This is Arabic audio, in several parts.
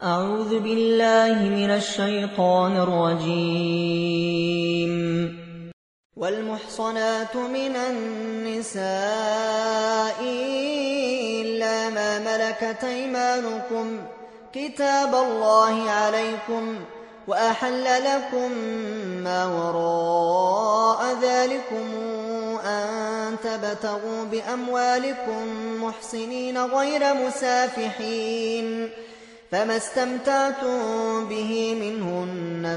أعوذ بالله من الشيطان الرجيم. والمحصنات من النساء إلا ما ملكت أيمانكم كتاب الله عليكم وأحل لكم ما وراء ذلكم أن تبتغوا بأموالكم محصنين غير مسافحين، فما استمتعتم به منهن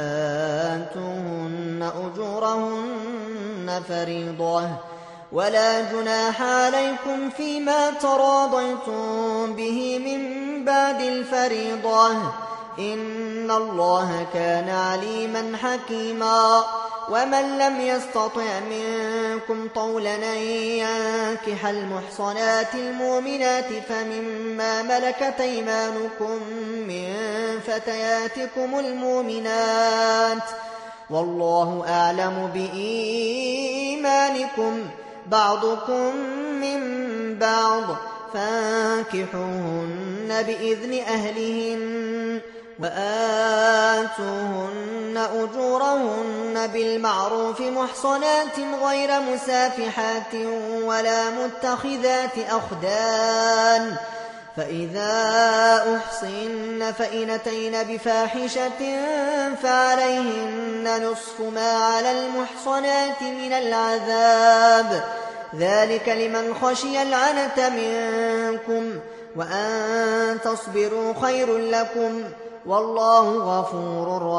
فآتوهن أجورهن فريضة، ولا جناح عليكم فيما تراضيتم به من بعد الفريضة، إن الله كان عليما حكيما. ومن لم يستطع منكم طولا أن ينكح المحصنات المؤمنات فمما ملكت أيمانكم من فتياتكم المؤمنات، والله أعلم بإيمانكم، بعضكم من بعض، فانكحوهن بإذن أهلهن وآتوهن أجورهن بالمعروف محصنات غير مسافحات ولا متخذات أخدان، فإذا أحصن فإن أتين بفاحشة فعليهن نصف ما على المحصنات من العذاب، ذلك لمن خشي العنة منكم، وأن تصبروا خير لكم، والله غفور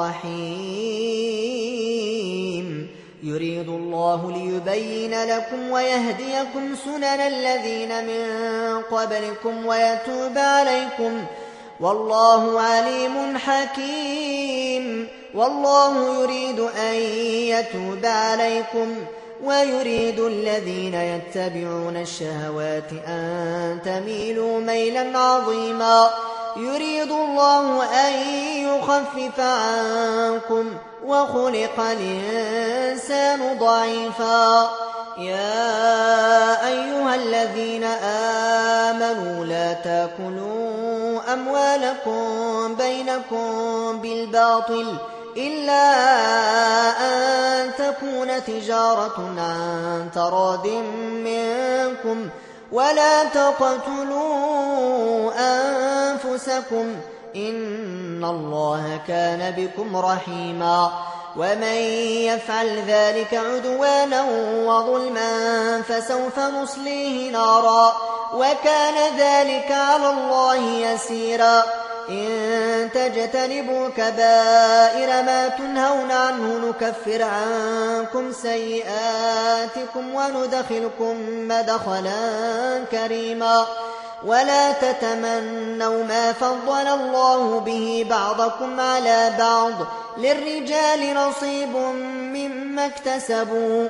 رحيم. يريد الله ليبين لكم ويهديكم سنن الذين من قبلكم ويتوب عليكم، والله عليم حكيم. والله يريد أن يتوب عليكم ويريد الذين يتبعون الشهوات أن تميلوا ميلا عظيما. يريد الله أن يخفف عنكم وخلق الإنسان ضعيفا. يا أيها الذين آمنوا لا تأكلوا أموالكم بينكم بالباطل إلا أن تكون تجارة عن تراض منكم، ولا تقتلوا أنفسكم، إن الله كان بكم رحيما. ومن يفعل ذلك عدوانا وظلما فسوف نصليه نارا، وكان ذلك على الله يسيرا. إن تجتنبوا كبائر ما تنهون عنه نكفر عنكم سيئاتكم وندخلكم مدخلا كريما. ولا تتمنوا ما فضل الله به بعضكم على بعض، للرجال نصيب مما اكتسبوا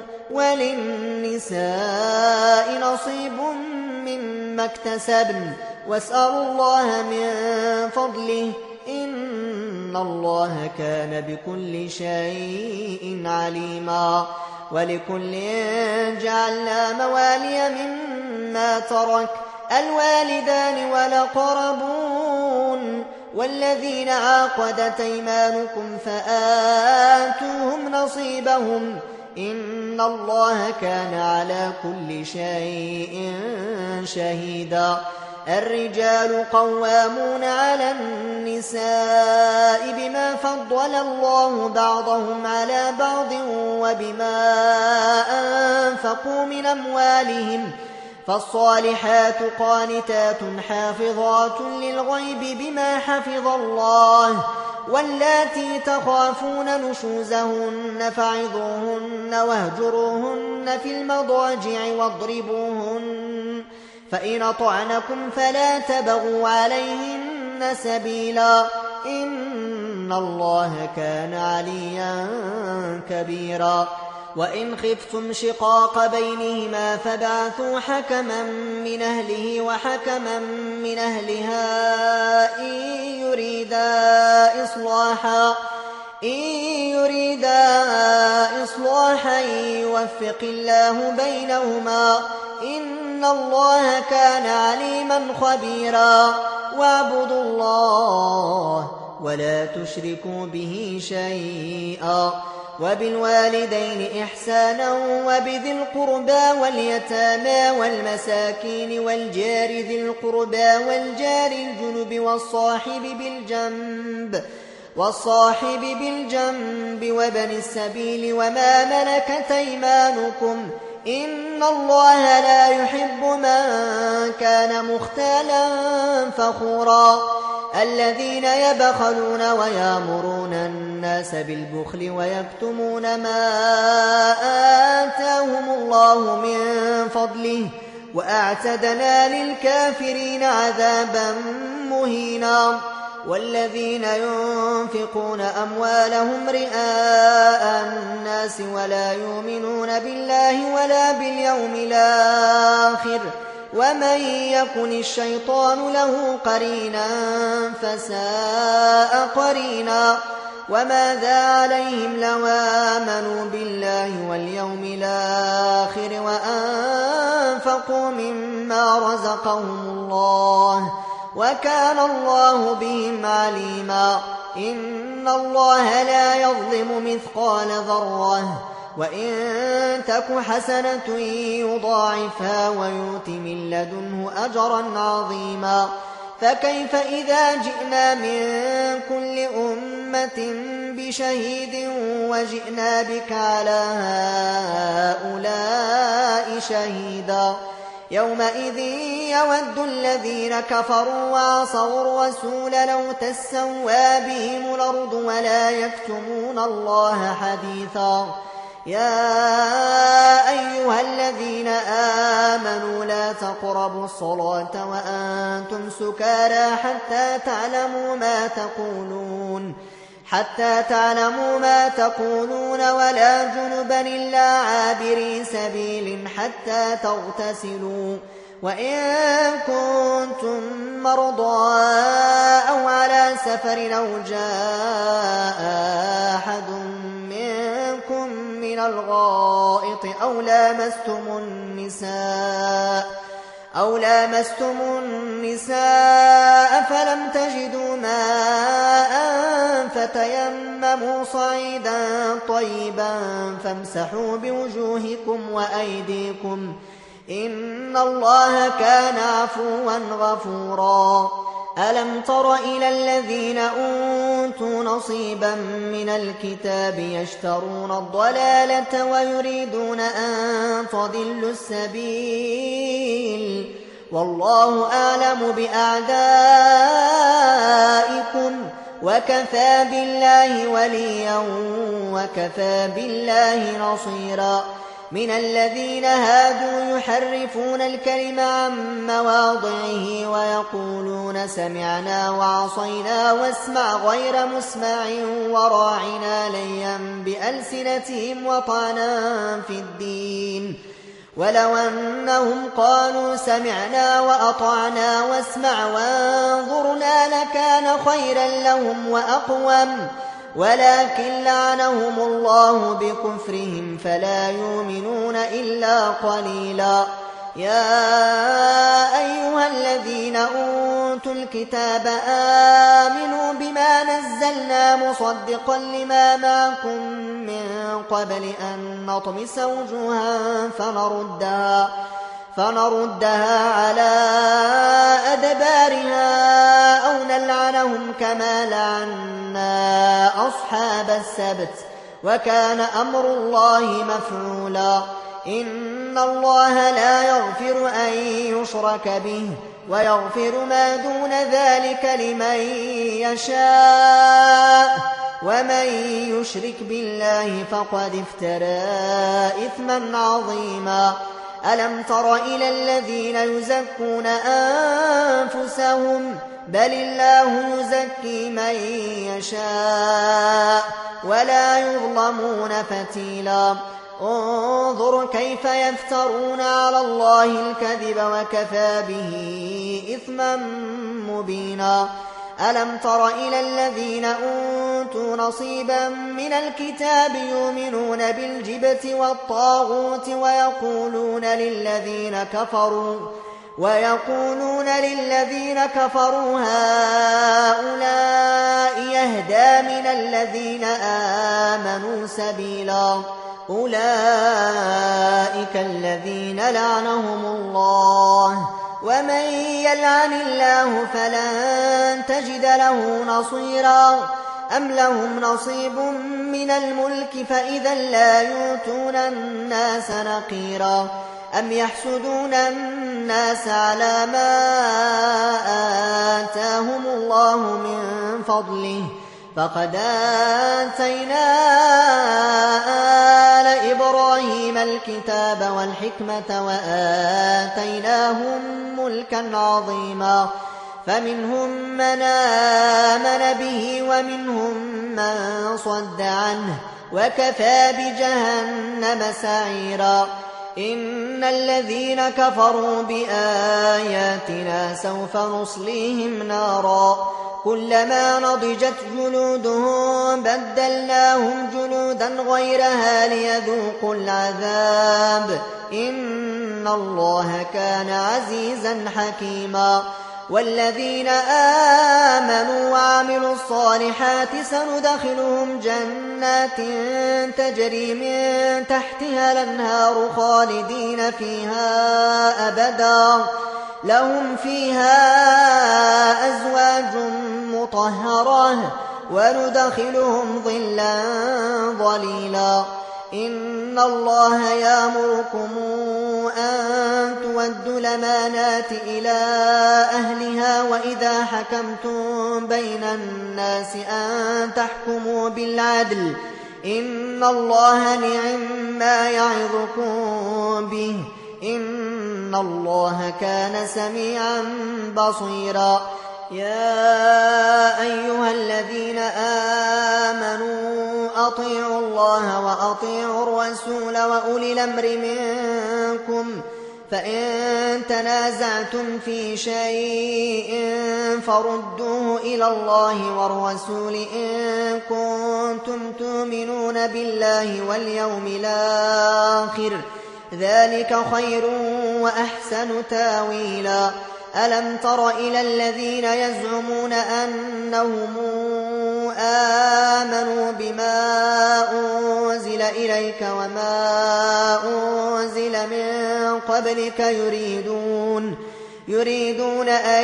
وللنساء نصيب مما اكتسبن، واسألوا الله من فضله، إن الله كان بكل شيء عليما. ولكل جعلنا موالي مما ترك الوالدان والأقربون والذين عقدت أيمانكم فآتوهم نصيبهم، إن الله كان على كل شيء شهيدا. الرجال قوامون على النساء بما فضل الله بعضهم على بعض وبما أنفقوا من أموالهم، فالصالحات قانتات حافظات للغيب بما حفظ الله، واللاتي تخافون نشوزهن فعظوهن واهجروهن في المضاجع واضربوهن، فإن أطعنكم فلا تبغوا عليهن سبيلا، إن الله كان عليا كبيرا. وإن خفتم شقاق بينهما فبعثوا حكما من أهله وحكما من أهلها إن يريدا إصلاحا يوفق الله بينهما، إن الله كان عليما خبيرا. واعبدوا الله ولا تشركوا به شيئا وبالوالدين إحسانا وبذي القربى واليتامى والمساكين والجار ذي القربى والجار الجنب والصاحب بالجنب وابن السبيل وما ملكت أيمانكم إن الله لا يحب من كان مختالا فخورا الذين يبخلون ويامرون الناس بالبخل ويكتمون ما آتاهم الله من فضله وأعتدنا للكافرين عذابا مهينا والذين ينفقون أموالهم رئاء الناس ولا يؤمنون بالله ولا باليوم الآخر ومن يكن الشيطان له قرينا فساء قرينا وماذا عليهم لو آمنوا بالله واليوم الآخر وأنفقوا مما رزقهم الله وكان الله بهم عليما إن الله لا يظلم مثقال ذرة وإن تك حسنة يضاعفها ويؤت من لدنه أجرا عظيما فكيف إذا جئنا من كل أمة بشهيد وجئنا بك على هؤلاء شهيدا يومئذ يود الذين كفروا وعصوا الرسول لو تسوى بهم الأرض ولا يكتمون الله حديثا يا أيها الذين آمنوا لا تقربوا الصلاة وأنتم سكارى حتى تعلموا ما تقولون ولا جنبا إلا عابري سبيل حتى تغتسلوا وإن كنتم مرضى أو على سفر أو جاء أحد منكم من الغائط أو لامستم النساء فلم تجدوا ماء فتيمموا صعيدا طيبا فامسحوا بوجوهكم وأيديكم إن الله كان عفوا غفورا ألم تر إلى الذين أوتوا نصيبا من الكتاب يشترون الضلالة ويريدون أن تضلوا السبيل والله أعلم بأعدائكم وكفى بالله وليا وكفى بالله نصيرا من الذين هادوا يحرفون الكلم عن مواضعه ويقولون سمعنا وعصينا واسمع غير مسمع وراعنا ليا بألسنتهم وطعنا في الدين ولو أنهم قالوا سمعنا وأطعنا واسمع وانظرنا لكان خيرا لهم وأقوم ولكن لعنهم الله بكفرهم فلا يؤمنون إلا قليلا يا أيها الذين أوتوا الكتاب آمنوا بما نزلنا مصدقا لما معكم من قبل أن نطمس وجوها فنردها على أدبارها أو نلعنهم كما لعنا أصحاب السبت وكان أمر الله مفعولا إن الله لا يغفر أن يشرك به ويغفر ما دون ذلك لمن يشاء ومن يشرك بالله فقد افترى إثما عظيما ألم تر إلى الذين يزكون أنفسهم بل الله يزكي من يشاء ولا يظلمون فتيلا انظر كيف يفترون على الله الكذب وكفى به إثما مبينا ألم تر إلى الذين أوتوا نصيبا من الكتاب يؤمنون بالجبت والطاغوت ويقولون للذين كفروا هؤلاء يهدى من الذين آمنوا سبيلا أولئك الذين لعنهم الله ومن يلعن الله فلن تجد له نصيرا أم لهم نصيب من الملك فإذا لا يؤتون الناس نقيرا أم يحسدون الناس على ما آتاهم الله من فضله فقد آتينا آل إبراهيم الكتاب والحكمة وآتيناهم ملكا عظيما فمنهم من آمن به ومنهم من صد عنه وكفى بجهنم سعيرا إن الذين كفروا بآياتنا سوف نصليهم نارا كلما نضجت جلودهم بدلناهم جلودا غيرها ليذوقوا العذاب إن الله كان عزيزا حكيما والذين آمنوا وعملوا الصالحات سندخلهم جنات تجري من تحتها الأنهار خالدين فيها أبدا لهم فيها أزواج مطهرة وندخلهم ظلا ظليلا إن الله يأمركم أن تودوا الأمانات إلى أهلها وإذا حكمتم بين الناس أن تحكموا بالعدل إن الله نعم ما يعظكم به إن الله كان سميعا بصيرا يا أيها الذين آمنوا أطيعوا الله وأطيعوا الرسول وأولي الأمر منكم فإن تنازعتم في شيء فردوه إلى الله والرسول إن كنتم تؤمنون بالله واليوم الآخر ذلك خير وأحسن تاويلا ألم تر إلى الذين يزعمون أنهم آمنوا بما أنزل إليك وما أنزل من قبلك يريدون أن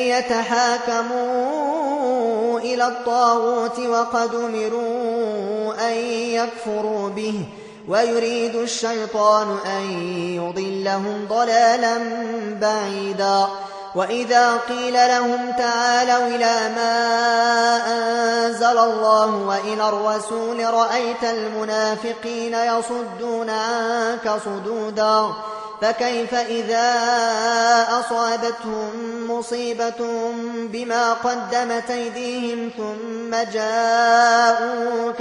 يتحاكموا إلى الطاغوت وقد أمروا أن يكفروا به ويريد الشيطان أن يضلهم ضلالا بعيدا وإذا قيل لهم تعالوا إلى ما أنزل الله وإلى الرسول رأيت المنافقين يصدون عنك صدودا فكيف إذا أصابتهم مصيبة بما قدمت أيديهم ثم جاءوك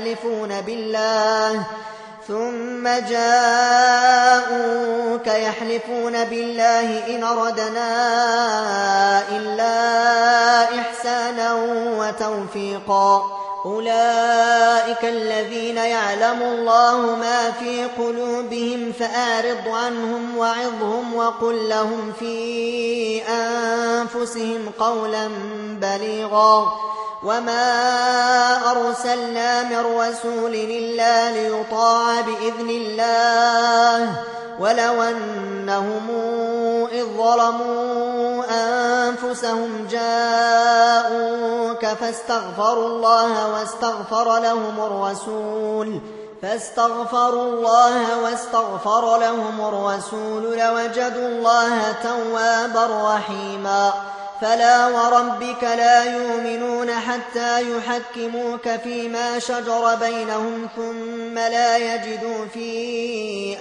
يحلفون بالله إن أردنا إلا إحسانا وتوفيقا أولئك الذين يعلم الله ما في قلوبهم فأعرض عنهم وعظهم وقل لهم في أنفسهم قولا بليغا وما أرسلنا من رسول إلا ليطاع بإذن الله ولو أنهم إذ ظلموا أنفسهم جاءوك فاستغفروا الله واستغفر لهم الرسول لوجدوا الله توابا رحيما فلا وربك لا يؤمنون حتى يحكموك فيما شجر بينهم ثم لا يجدوا في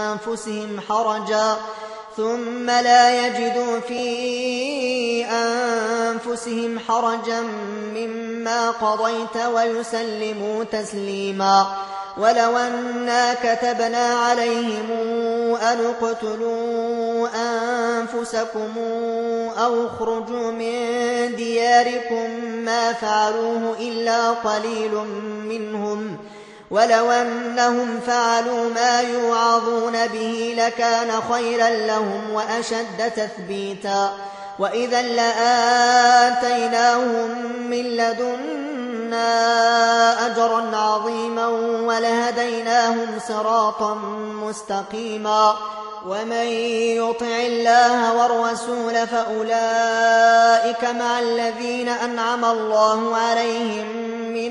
أنفسهم حرجا مما قضيت ويسلموا تسليما ولو أنا كتبنا عليهم أن اقتلوا أنفسكم أو اخرجوا من دياركم ما فعلوه إلا قليل منهم ولو أنهم فعلوا ما يوعظون به لكان خيرا لهم وأشد تثبيتا وإذا لآتيناهم من لدنا أجرا عظيما ولهديناهم صراطا مستقيما ومن يطع الله والرسول فأولئك مع الذين أنعم الله عليهم من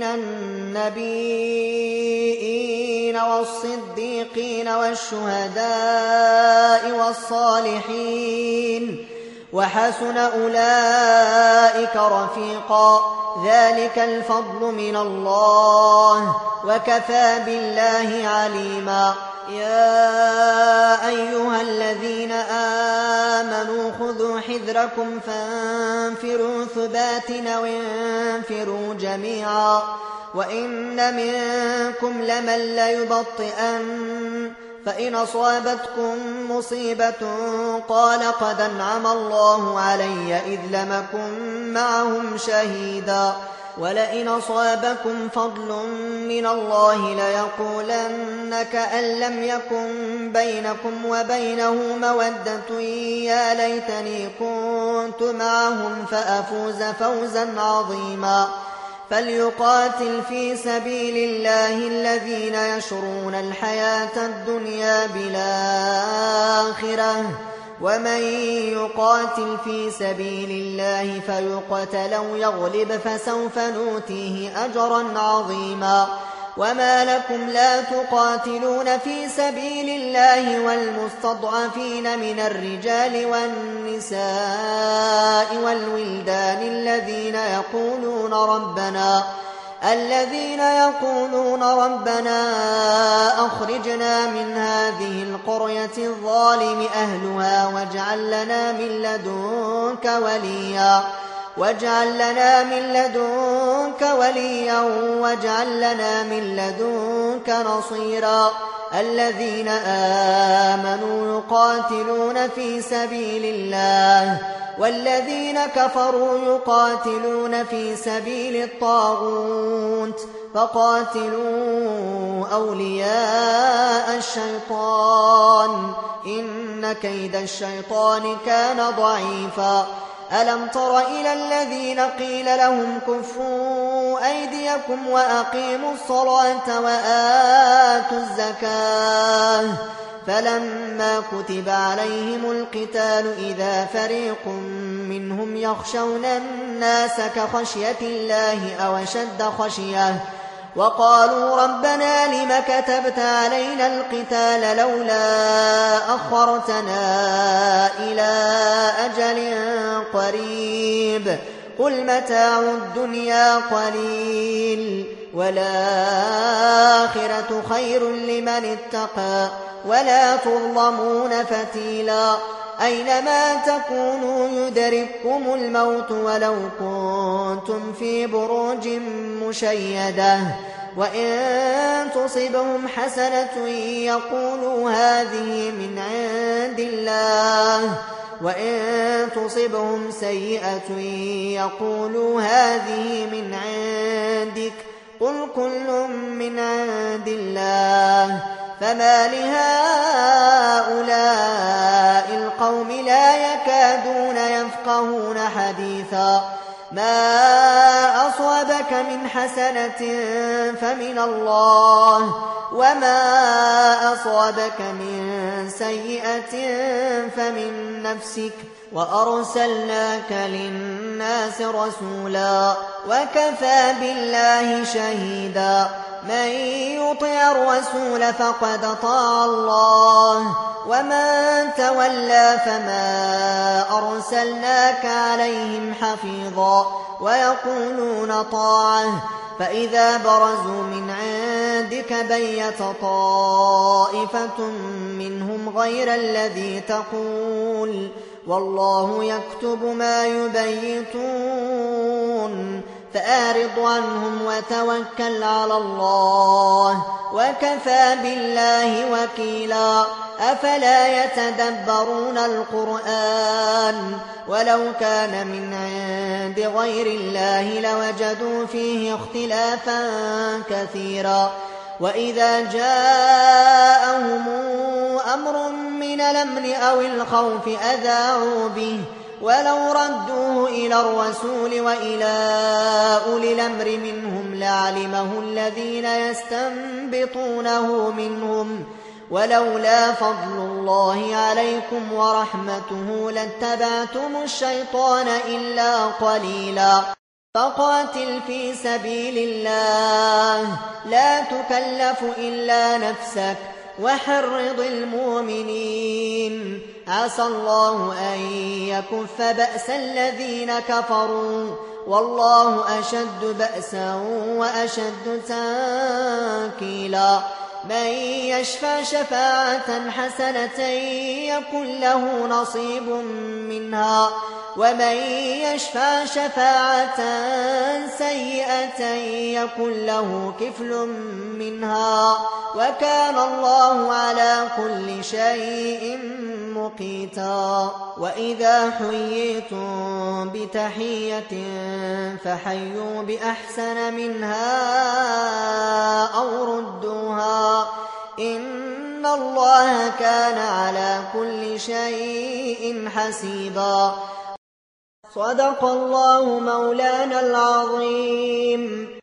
النبيين والصديقين والشهداء والصالحين وحسن أولئك رفيقا ذلك الفضل من الله وكفى بالله عليما يا أيها الذين آمنوا خذوا حذركم فانفروا ثبات وانفروا جميعا وإن منكم لمن ليبطئن فإن أصابتكم مصيبة قال قد أنعم الله علي إذ لم أكن معهم شهيدا ولئن أصابكم فضل من الله ليقولن كأن لم يكن بينكم وبينه مودة يا ليتني كنت معهم فأفوز فوزا عظيما فليقاتل في سبيل الله الذين يشرون الحياة الدنيا بالآخرة ومن يقاتل في سبيل الله فيقتل أو يغلب فسوف نؤتيه أجرا عظيما وما لكم لا تقاتلون في سبيل الله والمستضعفين من الرجال والنساء والولدان الذين يقولون ربنا أخرجنا من هذه القرية الظالم أهلها واجعل لنا من لدنك نصيرا الذين آمنوا يقاتلون في سبيل الله والذين كفروا يقاتلون في سبيل الطاغوت فقاتلوا أولياء الشيطان إن كيد الشيطان كان ضعيفا ألم تر إلى الذين قيل لهم كفوا أيديكم وأقيموا الصلاة وآتوا الزكاة فلما كتب عليهم القتال إذا فريق منهم يخشون الناس كخشية الله أو أشد خشية وقالوا ربنا لم كتبت علينا القتال لولا أخرتنا إلى أجل قريب قل متاع الدنيا قليل والآخرة خير لمن اتقى ولا تظلمون فتيلا أينما تكونوا يدرككم الموت ولو كنتم في بروج مشيدة وإن تصبهم حسنة يقولوا هذه من عند الله وإن تصبهم سيئة يقولوا هذه من عندك قل كل من عند الله فما لهؤلاء القوم لا يكادون يفقهون حديثا ما أصابك من حسنة فمن الله وما أصابك من سيئة فمن نفسك وأرسلناك للناس رسولا وكفى بالله شهيدا من يطع الرسول فقد أطاع الله ومن تولى فما أرسلناك عليهم حفيظا ويقولون طاعة فإذا برزوا من عندك بيت طائفة منهم غير الذي تقول والله يكتب ما يبيتون فأعرض عنهم وتوكل على الله وكفى بالله وكيلا أفلا يتدبرون القرآن ولو كان من عند غير الله لوجدوا فيه اختلافا كثيرا وإذا جاءهم أمر من الأمن أو الخوف أذاعوا به ولو ردوه إلى الرسول وإلى أولي الأمر منهم لعلمه الذين يستنبطونه منهم ولولا فضل الله عليكم ورحمته لاتبعتم الشيطان إلا قليلا فقاتل في سبيل الله لا تكلف إلا نفسك وحرض المؤمنين عسى الله أن يكف بأس الذين كفروا والله أشد بأسا وأشد تنكيلا من يشفع شفاعة حسنة يكن له نصيب منها ومن يشفع شفاعة سيئة يكن له كفل منها وكان الله على كل شيء مقيتا وإذا حييتم بتحية فحيوا بأحسن منها أو ردوها إن الله كان على كل شيء حسيبا صدق الله مولانا العظيم.